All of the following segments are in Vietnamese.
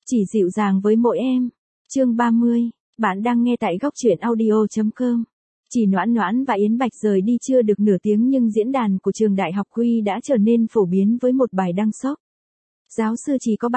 Chỉ dịu dàng với mỗi em. Chương 30, bạn đang nghe tại góc truyện audio.com. Chỉ Noãn Noãn và Yến Bạch rời đi chưa được nửa tiếng nhưng diễn đàn của trường đại học Quy đã trở nên phổ biến với một bài đăng sốc. Giáo sư Chỉ có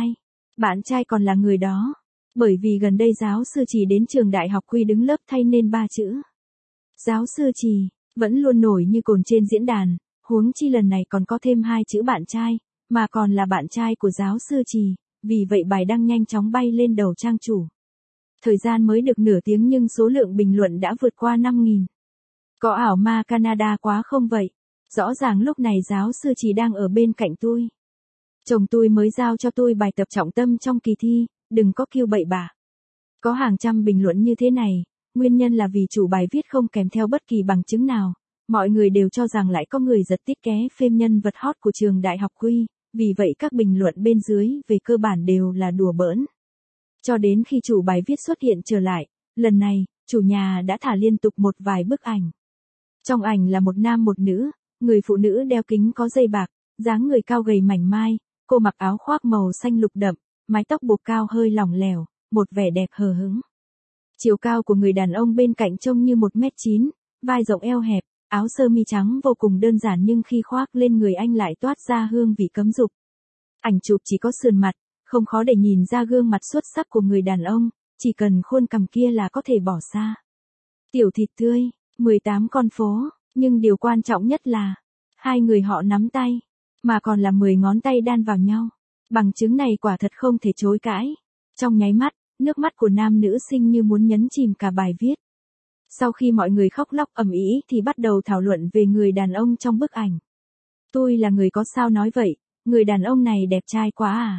bạn trai còn là người đó. Bởi vì gần đây giáo sư Chỉ đến trường đại học Quy đứng lớp thay nên 3 chữ. Giáo sư Chỉ vẫn luôn nổi như cồn trên diễn đàn, huống chi lần này còn có thêm 2 chữ bạn trai, mà còn là bạn trai của giáo sư Chỉ, vì vậy bài đăng nhanh chóng bay lên đầu trang chủ. Thời gian mới được nửa tiếng nhưng số lượng bình luận đã vượt qua 5.000. Có ảo ma Canada quá không vậy? Rõ ràng lúc này giáo sư Chỉ đang ở bên cạnh tôi. Chồng tôi mới giao cho tôi bài tập trọng tâm trong kỳ thi, đừng có kêu bậy bạ. Có hàng trăm bình luận như thế này, nguyên nhân là vì chủ bài viết không kèm theo bất kỳ bằng chứng nào. Mọi người đều cho rằng lại có người giật tít ké phêm nhân vật hot của trường đại học Quy, vì vậy các bình luận bên dưới về cơ bản đều là đùa bỡn. Cho đến khi chủ bài viết xuất hiện trở lại, lần này, chủ nhà đã thả liên tục một vài bức ảnh. Trong ảnh là một nam một nữ, người phụ nữ đeo kính có dây bạc, dáng người cao gầy mảnh mai, cô mặc áo khoác màu xanh lục đậm, mái tóc buộc cao hơi lỏng lẻo, một vẻ đẹp hờ hững. Chiều cao của người đàn ông bên cạnh trông như 1m9, vai rộng eo hẹp, áo sơ mi trắng vô cùng đơn giản nhưng khi khoác lên người anh lại toát ra hương vị cấm dục. Ảnh chụp chỉ có sườn mặt, không khó để nhìn ra gương mặt xuất sắc của người đàn ông, chỉ cần khuôn cằm kia là có thể bỏ xa. Tiểu thịt tươi, 18 con phố, nhưng điều quan trọng nhất là hai người họ nắm tay, mà còn là 10 ngón tay đan vào nhau. Bằng chứng này quả thật không thể chối cãi. Trong nháy mắt, nước mắt của nam nữ sinh như muốn nhấn chìm cả bài viết. Sau khi mọi người khóc lóc ầm ĩ thì bắt đầu thảo luận về người đàn ông trong bức ảnh. Tôi là người có sao nói vậy, người đàn ông này đẹp trai quá à.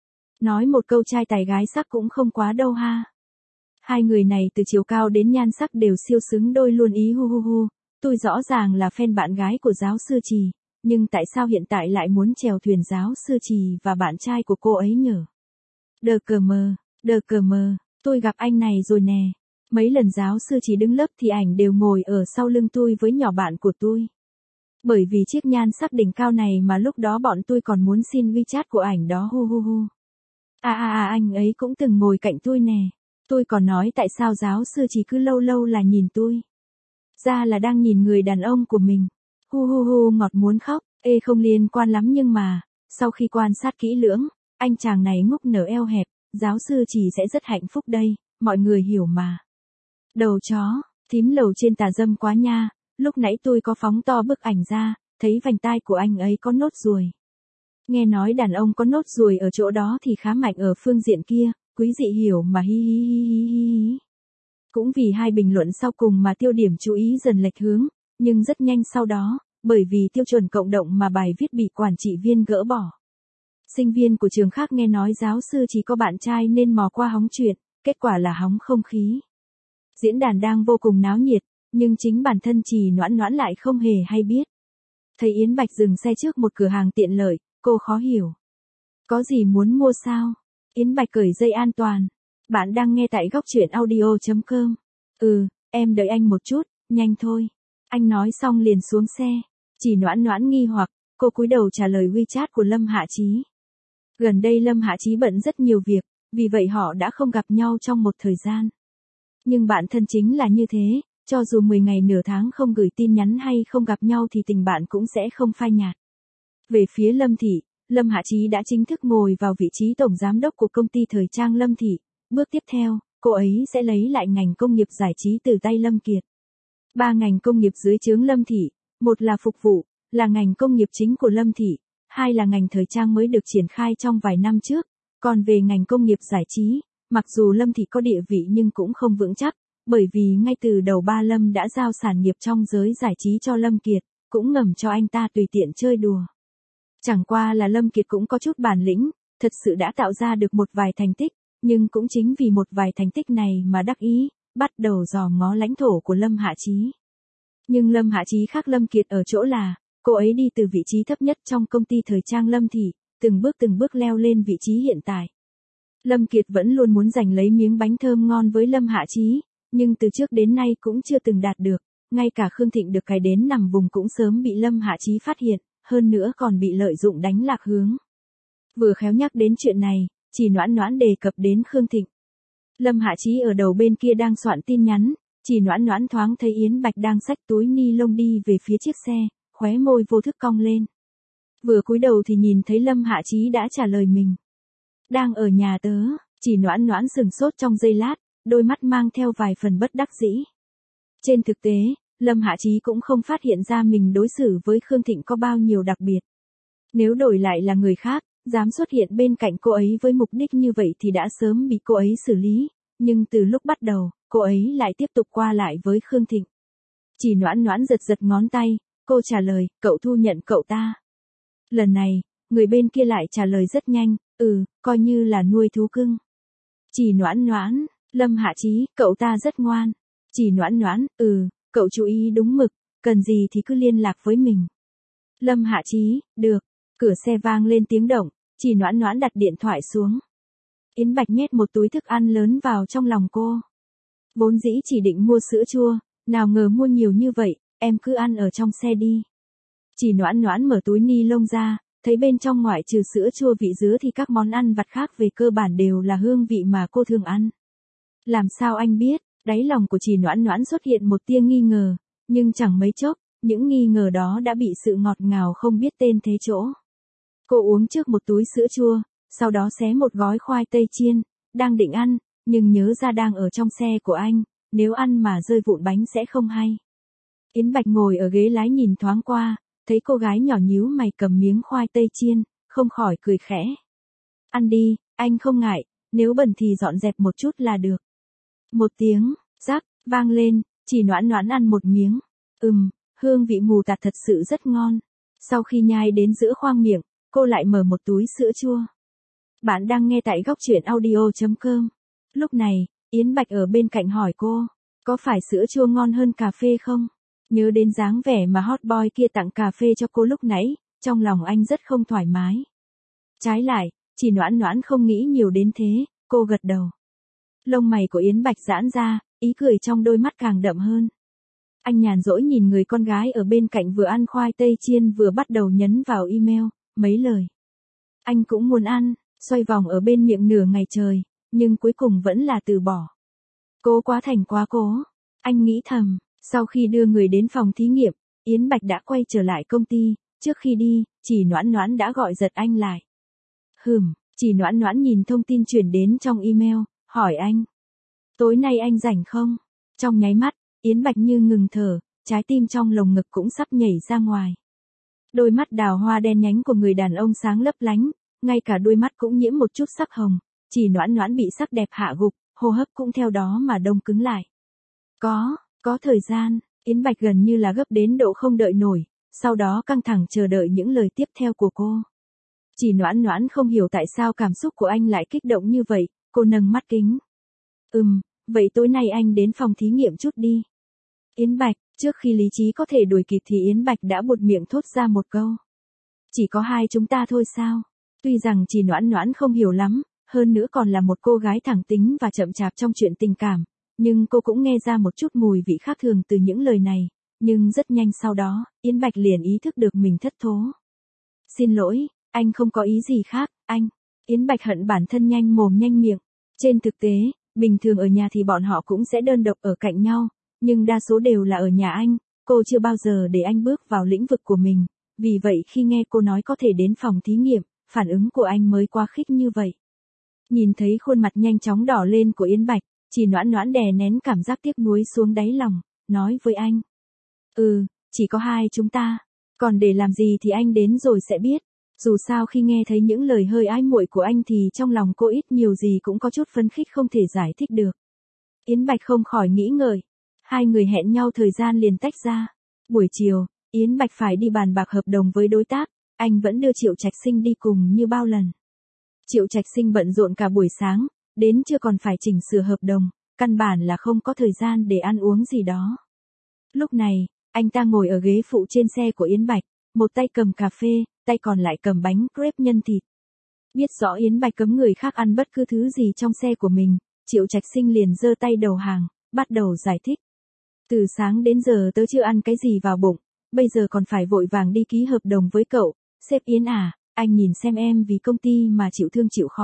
Nói một câu trai tài gái sắc cũng không quá đâu ha. Hai người này từ chiều cao đến nhan sắc đều siêu xứng đôi luôn ý hu hu hu. Tôi rõ ràng là fan bạn gái của giáo sư Chỉ, nhưng tại sao hiện tại lại muốn chèo thuyền giáo sư Chỉ và bạn trai của cô ấy nhở? Đờ cờ mờ, tôi gặp anh này rồi nè. Mấy lần giáo sư Chỉ đứng lớp thì ảnh đều ngồi ở sau lưng tôi với nhỏ bạn của tôi. Bởi vì chiếc nhan sắc đỉnh cao này mà lúc đó bọn tôi còn muốn xin WeChat của ảnh đó hu hu hu. Anh ấy cũng từng ngồi cạnh tôi nè. Tôi còn nói tại sao giáo sư Chỉ cứ lâu lâu là nhìn tôi. Ra là đang nhìn người đàn ông của mình. Hu hu hu ngọt muốn khóc, không liên quan lắm nhưng mà, sau khi quan sát kỹ lưỡng, anh chàng này ngúc nở eo hẹp, giáo sư Chỉ sẽ rất hạnh phúc đây, mọi người hiểu mà. Đầu chó, thím lầu trên tà dâm quá nha, lúc nãy tôi có phóng to bức ảnh ra, thấy vành tai của anh ấy có nốt ruồi. Nghe nói đàn ông có nốt ruồi ở chỗ đó thì khá mạnh ở phương diện kia, quý dị hiểu mà hi hi hi hi hi hi. Cũng vì hai bình luận sau cùng mà tiêu điểm chú ý dần lệch hướng, nhưng rất nhanh sau đó, bởi vì tiêu chuẩn cộng đồng mà bài viết bị quản trị viên gỡ bỏ. Sinh viên của trường khác nghe nói giáo sư Chỉ có bạn trai nên mò qua hóng chuyện, kết quả là hóng không khí. Diễn đàn đang vô cùng náo nhiệt, nhưng chính bản thân Chỉ Noãn Noãn lại không hề hay biết. Thấy Yến Bạch dừng xe trước một cửa hàng tiện lợi, cô khó hiểu. Có gì muốn mua sao? Yến Bạch cởi dây an toàn. Bạn đang nghe tại góc truyện audio.com. Em đợi anh một chút, nhanh thôi. Anh nói xong liền xuống xe. Chỉ Noãn Noãn nghi hoặc, cô cúi đầu trả lời WeChat của Lâm Hạ Chí. Gần đây Lâm Hạ Chí bận rất nhiều việc, vì vậy họ đã không gặp nhau trong một thời gian. Nhưng bạn thân chính là như thế, cho dù 10 ngày nửa tháng không gửi tin nhắn hay không gặp nhau thì tình bạn cũng sẽ không phai nhạt. Về phía Lâm Thị, Lâm Hạ Chí đã chính thức ngồi vào vị trí tổng giám đốc của công ty thời trang Lâm Thị. Bước tiếp theo, cô ấy sẽ lấy lại ngành công nghiệp giải trí từ tay Lâm Kiệt. 3 ngành công nghiệp dưới trướng Lâm Thị, một là phục vụ, là ngành công nghiệp chính của Lâm Thị, hai là ngành thời trang mới được triển khai trong vài năm trước, còn về ngành công nghiệp giải trí, mặc dù Lâm Thị có địa vị nhưng cũng không vững chắc, bởi vì ngay từ đầu ba Lâm đã giao sản nghiệp trong giới giải trí cho Lâm Kiệt, cũng ngầm cho anh ta tùy tiện chơi đùa. Chẳng qua là Lâm Kiệt cũng có chút bản lĩnh, thật sự đã tạo ra được một vài thành tích, nhưng cũng chính vì một vài thành tích này mà đắc ý, bắt đầu dòm ngó lãnh thổ của Lâm Hạ Chí. Nhưng Lâm Hạ Chí khác Lâm Kiệt ở chỗ là, cô ấy đi từ vị trí thấp nhất trong công ty thời trang Lâm Thị, từng bước leo lên vị trí hiện tại. Lâm Kiệt vẫn luôn muốn giành lấy miếng bánh thơm ngon với Lâm Hạ Chí, nhưng từ trước đến nay cũng chưa từng đạt được, ngay cả Khương Thịnh được cài đến nằm vùng cũng sớm bị Lâm Hạ Chí phát hiện, hơn nữa còn bị lợi dụng đánh lạc hướng. Vừa khéo nhắc đến chuyện này, Chỉ Noãn Noãn đề cập đến Khương Thịnh. Lâm Hạ Chí ở đầu bên kia đang soạn tin nhắn, Chỉ Noãn Noãn thoáng thấy Yến Bạch đang xách túi ni lông đi về phía chiếc xe, khóe môi vô thức cong lên. Vừa cúi đầu thì nhìn thấy Lâm Hạ Chí đã trả lời mình. Đang ở nhà tớ. Chỉ Noãn Noãn sừng sốt trong giây lát, đôi mắt mang theo vài phần bất đắc dĩ. Trên thực tế, Lâm Hạ Chí cũng không phát hiện ra mình đối xử với Khương Thịnh có bao nhiêu đặc biệt. Nếu đổi lại là người khác, dám xuất hiện bên cạnh cô ấy với mục đích như vậy thì đã sớm bị cô ấy xử lý, nhưng từ lúc bắt đầu, cô ấy lại tiếp tục qua lại với Khương Thịnh. Chỉ Noãn Noãn giật giật ngón tay, cô trả lời, cậu thu nhận cậu ta. Lần này, người bên kia lại trả lời rất nhanh, coi như là nuôi thú cưng. Chỉ Noãn Noãn, Lâm Hạ Chí, cậu ta rất ngoan. Chỉ Noãn Noãn, cậu chú ý đúng mực, cần gì thì cứ liên lạc với mình. Lâm Hạ Chí, được. Cửa xe vang lên tiếng động, Chỉ Noãn Noãn đặt điện thoại xuống. Yến Bạch nhét một túi thức ăn lớn vào trong lòng cô. Vốn dĩ chỉ định mua sữa chua, nào ngờ mua nhiều như vậy, em cứ ăn ở trong xe đi. Chỉ Noãn Noãn mở túi ni lông ra, thấy bên trong ngoại trừ sữa chua vị dứa thì các món ăn vặt khác về cơ bản đều là hương vị mà cô thường ăn. Làm sao anh biết? Đáy lòng của Chỉ Noãn Noãn xuất hiện một tia nghi ngờ, nhưng chẳng mấy chốc, những nghi ngờ đó đã bị sự ngọt ngào không biết tên thế chỗ. Cô uống trước một túi sữa chua, sau đó xé một gói khoai tây chiên, đang định ăn, nhưng nhớ ra đang ở trong xe của anh, nếu ăn mà rơi vụn bánh sẽ không hay. Yến Bạch ngồi ở ghế lái nhìn thoáng qua, thấy cô gái nhỏ nhíu mày cầm miếng khoai tây chiên, không khỏi cười khẽ. Ăn đi, anh không ngại, nếu bẩn thì dọn dẹp một chút là được. Một tiếng, rắc, vang lên, Chỉ Noãn Noãn ăn một miếng. Hương vị mù tạt thật sự rất ngon. Sau khi nhai đến giữa khoang miệng, cô lại mở một túi sữa chua. Bạn đang nghe tại góc truyện audio.com. Lúc này, Yến Bạch ở bên cạnh hỏi cô, có phải sữa chua ngon hơn cà phê không? Nhớ đến dáng vẻ mà hot boy kia tặng cà phê cho cô lúc nãy, trong lòng anh rất không thoải mái. Trái lại, Chỉ Noãn Noãn không nghĩ nhiều đến thế, cô gật đầu. Lông mày của Yến Bạch giãn ra, ý cười trong đôi mắt càng đậm hơn. Anh nhàn rỗi nhìn người con gái ở bên cạnh vừa ăn khoai tây chiên vừa bắt đầu nhấn vào email, mấy lời. Anh cũng muốn ăn, xoay vòng ở bên miệng nửa ngày trời, nhưng cuối cùng vẫn là từ bỏ. Cố quá thành quá cố. Anh nghĩ thầm, sau khi đưa người đến phòng thí nghiệm, Yến Bạch đã quay trở lại công ty, trước khi đi, Chỉ Noãn Noãn đã gọi giật anh lại. Chỉ Noãn Noãn nhìn thông tin chuyển đến trong email, hỏi anh. Tối nay anh rảnh không? Trong nháy mắt, Yến Bạch như ngừng thở, trái tim trong lồng ngực cũng sắp nhảy ra ngoài. Đôi mắt đào hoa đen nhánh của người đàn ông sáng lấp lánh, ngay cả đôi mắt cũng nhiễm một chút sắc hồng, Chỉ Noãn Noãn bị sắc đẹp hạ gục, hô hấp cũng theo đó mà đông cứng lại. Có thời gian, Yến Bạch gần như là gấp đến độ không đợi nổi, sau đó căng thẳng chờ đợi những lời tiếp theo của cô. Chỉ Noãn Noãn không hiểu tại sao cảm xúc của anh lại kích động như vậy, cô nâng mắt kính. Vậy tối nay anh đến phòng thí nghiệm chút đi. Yến Bạch, trước khi lý trí có thể đuổi kịp thì Yến Bạch đã buột miệng thốt ra một câu. Chỉ có hai chúng ta thôi sao? Tuy rằng Chỉ Noãn Noãn không hiểu lắm, hơn nữa còn là một cô gái thẳng tính và chậm chạp trong chuyện tình cảm, nhưng cô cũng nghe ra một chút mùi vị khác thường từ những lời này, nhưng rất nhanh sau đó, Yến Bạch liền ý thức được mình thất thố. Xin lỗi, anh không có ý gì khác, anh. Yến Bạch hận bản thân nhanh mồm nhanh miệng. Trên thực tế, bình thường ở nhà thì bọn họ cũng sẽ đơn độc ở cạnh nhau, nhưng đa số đều là ở nhà anh, cô chưa bao giờ để anh bước vào lĩnh vực của mình, vì vậy khi nghe cô nói có thể đến phòng thí nghiệm, phản ứng của anh mới quá khích như vậy. Nhìn thấy khuôn mặt nhanh chóng đỏ lên của Yến Bạch, Chỉ Noãn Noãn đè nén cảm giác tiếc nuối xuống đáy lòng, nói với anh. Chỉ có hai chúng ta, còn để làm gì thì anh đến rồi sẽ biết. Dù sao khi nghe thấy những lời hơi ái muội của anh thì trong lòng cô ít nhiều gì cũng có chút phấn khích không thể giải thích được. Yến Bạch không khỏi nghĩ ngợi. Hai người hẹn nhau thời gian liền tách ra. Buổi chiều, Yến Bạch phải đi bàn bạc hợp đồng với đối tác, anh vẫn đưa Triệu Trạch Sinh đi cùng như bao lần. Triệu Trạch Sinh bận rộn cả buổi sáng, đến trưa còn phải chỉnh sửa hợp đồng, căn bản là không có thời gian để ăn uống gì đó. Lúc này, anh ta ngồi ở ghế phụ trên xe của Yến Bạch, một tay cầm cà phê, tay còn lại cầm bánh crepe nhân thịt. Biết rõ Yến Bạch cấm người khác ăn bất cứ thứ gì trong xe của mình, Triệu Trạch Sinh liền giơ tay đầu hàng, bắt đầu giải thích. Từ sáng đến giờ tớ chưa ăn cái gì vào bụng, bây giờ còn phải vội vàng đi ký hợp đồng với cậu. Sếp Yến à, anh nhìn xem em vì công ty mà chịu thương chịu khó,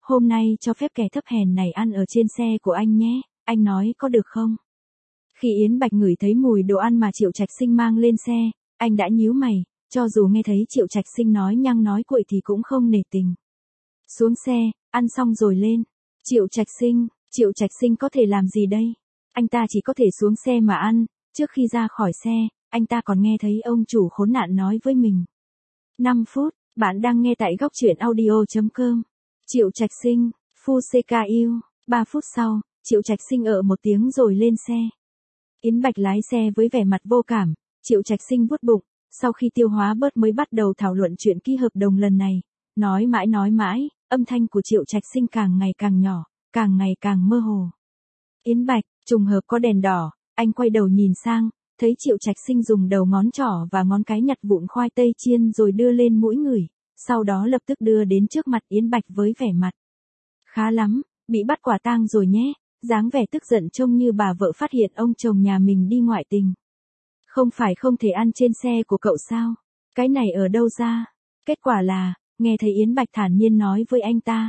hôm nay cho phép kẻ thấp hèn này ăn ở trên xe của anh nhé, anh nói có được không? Khi Yến Bạch ngửi thấy mùi đồ ăn mà Triệu Trạch Sinh mang lên xe, anh đã nhíu mày, cho dù nghe thấy Triệu Trạch Sinh nói nhăng nói cuội thì cũng không nể tình. Xuống xe, ăn xong rồi lên. Triệu Trạch Sinh có thể làm gì đây? Anh ta chỉ có thể xuống xe mà ăn, trước khi ra khỏi xe, anh ta còn nghe thấy ông chủ khốn nạn nói với mình. 5 phút, bạn đang nghe tại góc truyện audio.com. Triệu Trạch Sinh, Fuseka yêu. 3 phút sau, Triệu Trạch Sinh một tiếng rồi lên xe. Yến Bạch lái xe với vẻ mặt vô cảm, Triệu Trạch Sinh vuốt bụng, sau khi tiêu hóa bớt mới bắt đầu thảo luận chuyện ký hợp đồng lần này. Nói mãi, âm thanh của Triệu Trạch Sinh càng ngày càng nhỏ, càng ngày càng mơ hồ. Yến Bạch, trùng hợp có đèn đỏ, anh quay đầu nhìn sang, thấy Triệu Trạch Sinh dùng đầu ngón trỏ và ngón cái nhặt vụn khoai tây chiên rồi đưa lên mũi ngửi, sau đó lập tức đưa đến trước mặt Yến Bạch với vẻ mặt. Khá lắm, bị bắt quả tang rồi nhé, dáng vẻ tức giận trông như bà vợ phát hiện ông chồng nhà mình đi ngoại tình. Không phải không thể ăn trên xe của cậu sao? Cái này ở đâu ra? Kết quả là, nghe thấy Yến Bạch thản nhiên nói với anh ta.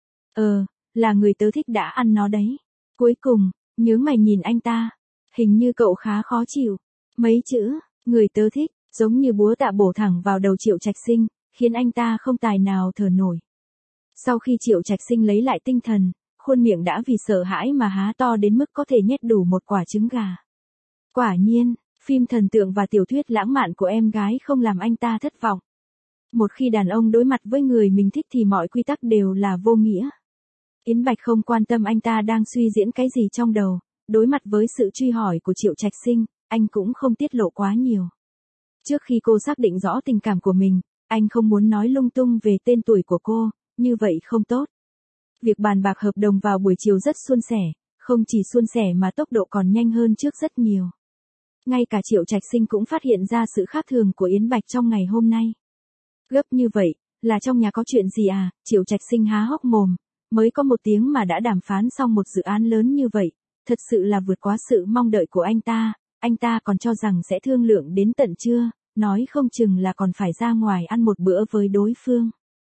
Là người tớ thích đã ăn nó đấy. Cuối cùng, nhướng mày nhìn anh ta. Hình như cậu khá khó chịu. Mấy chữ, người tớ thích, giống như búa tạ bổ thẳng vào đầu Triệu Trạch Sinh, khiến anh ta không tài nào thở nổi. Sau khi Triệu Trạch Sinh lấy lại tinh thần, khuôn miệng đã vì sợ hãi mà há to đến mức có thể nhét đủ một quả trứng gà. Quả nhiên, phim thần tượng và tiểu thuyết lãng mạn của em gái không làm anh ta thất vọng. Một khi đàn ông đối mặt với người mình thích thì mọi quy tắc đều là vô nghĩa. Yến Bạch không quan tâm anh ta đang suy diễn cái gì trong đầu, đối mặt với sự truy hỏi của Triệu Trạch Sinh, anh cũng không tiết lộ quá nhiều. Trước khi cô xác định rõ tình cảm của mình, anh không muốn nói lung tung về tên tuổi của cô, như vậy không tốt. Việc bàn bạc hợp đồng vào buổi chiều rất suôn sẻ, không chỉ suôn sẻ mà tốc độ còn nhanh hơn trước rất nhiều. Ngay cả Triệu Trạch Sinh cũng phát hiện ra sự khác thường của Yến Bạch trong ngày hôm nay. Gấp như vậy, là trong nhà có chuyện gì à? Triệu Trạch Sinh há hốc mồm, mới có 1 tiếng mà đã đàm phán xong một dự án lớn như vậy, thật sự là vượt quá sự mong đợi của anh ta còn cho rằng sẽ thương lượng đến tận trưa, nói không chừng là còn phải ra ngoài ăn một bữa với đối phương.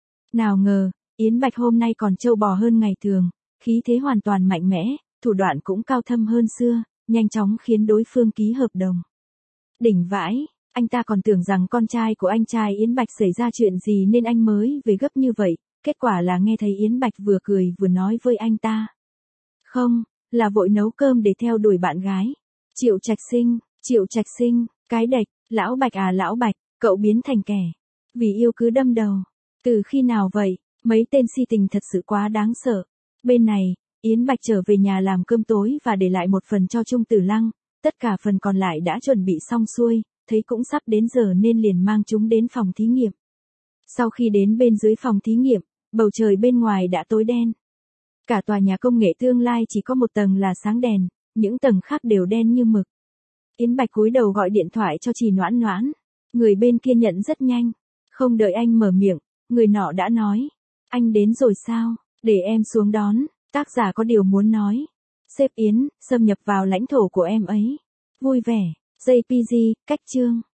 Nào ngờ, Yến Bạch hôm nay còn trâu bò hơn ngày thường, khí thế hoàn toàn mạnh mẽ, thủ đoạn cũng cao thâm hơn xưa, nhanh chóng khiến đối phương ký hợp đồng. Đỉnh vãi, anh ta còn tưởng rằng con trai của anh trai Yến Bạch xảy ra chuyện gì nên anh mới về gấp như vậy, kết quả là nghe thấy Yến Bạch vừa cười vừa nói với anh ta. Không, là vội nấu cơm để theo đuổi bạn gái. Triệu Trạch Sinh, cái đệch, lão Bạch à lão Bạch, cậu biến thành kẻ. Vì yêu cứ đâm đầu. Từ khi nào vậy, mấy tên si tình thật sự quá đáng sợ. Bên này, Yến Bạch trở về nhà làm cơm tối và để lại một phần cho Trung Tử Lăng, tất cả phần còn lại đã chuẩn bị xong xuôi, thấy cũng sắp đến giờ nên liền mang chúng đến phòng thí nghiệm. Sau khi đến bên dưới phòng thí nghiệm, bầu trời bên ngoài đã tối đen. Cả tòa nhà công nghệ tương lai chỉ có một tầng là sáng đèn, những tầng khác đều đen như mực. Yến Bạch cúi đầu gọi điện thoại cho chị Noãn Noãn. Người bên kia nhận rất nhanh. Không đợi anh mở miệng, người nọ đã nói. Anh đến rồi sao? Để em xuống đón. Tác giả có điều muốn nói. Sếp Yến, xâm nhập vào lãnh thổ của em ấy. Vui vẻ. JPG, cách chương.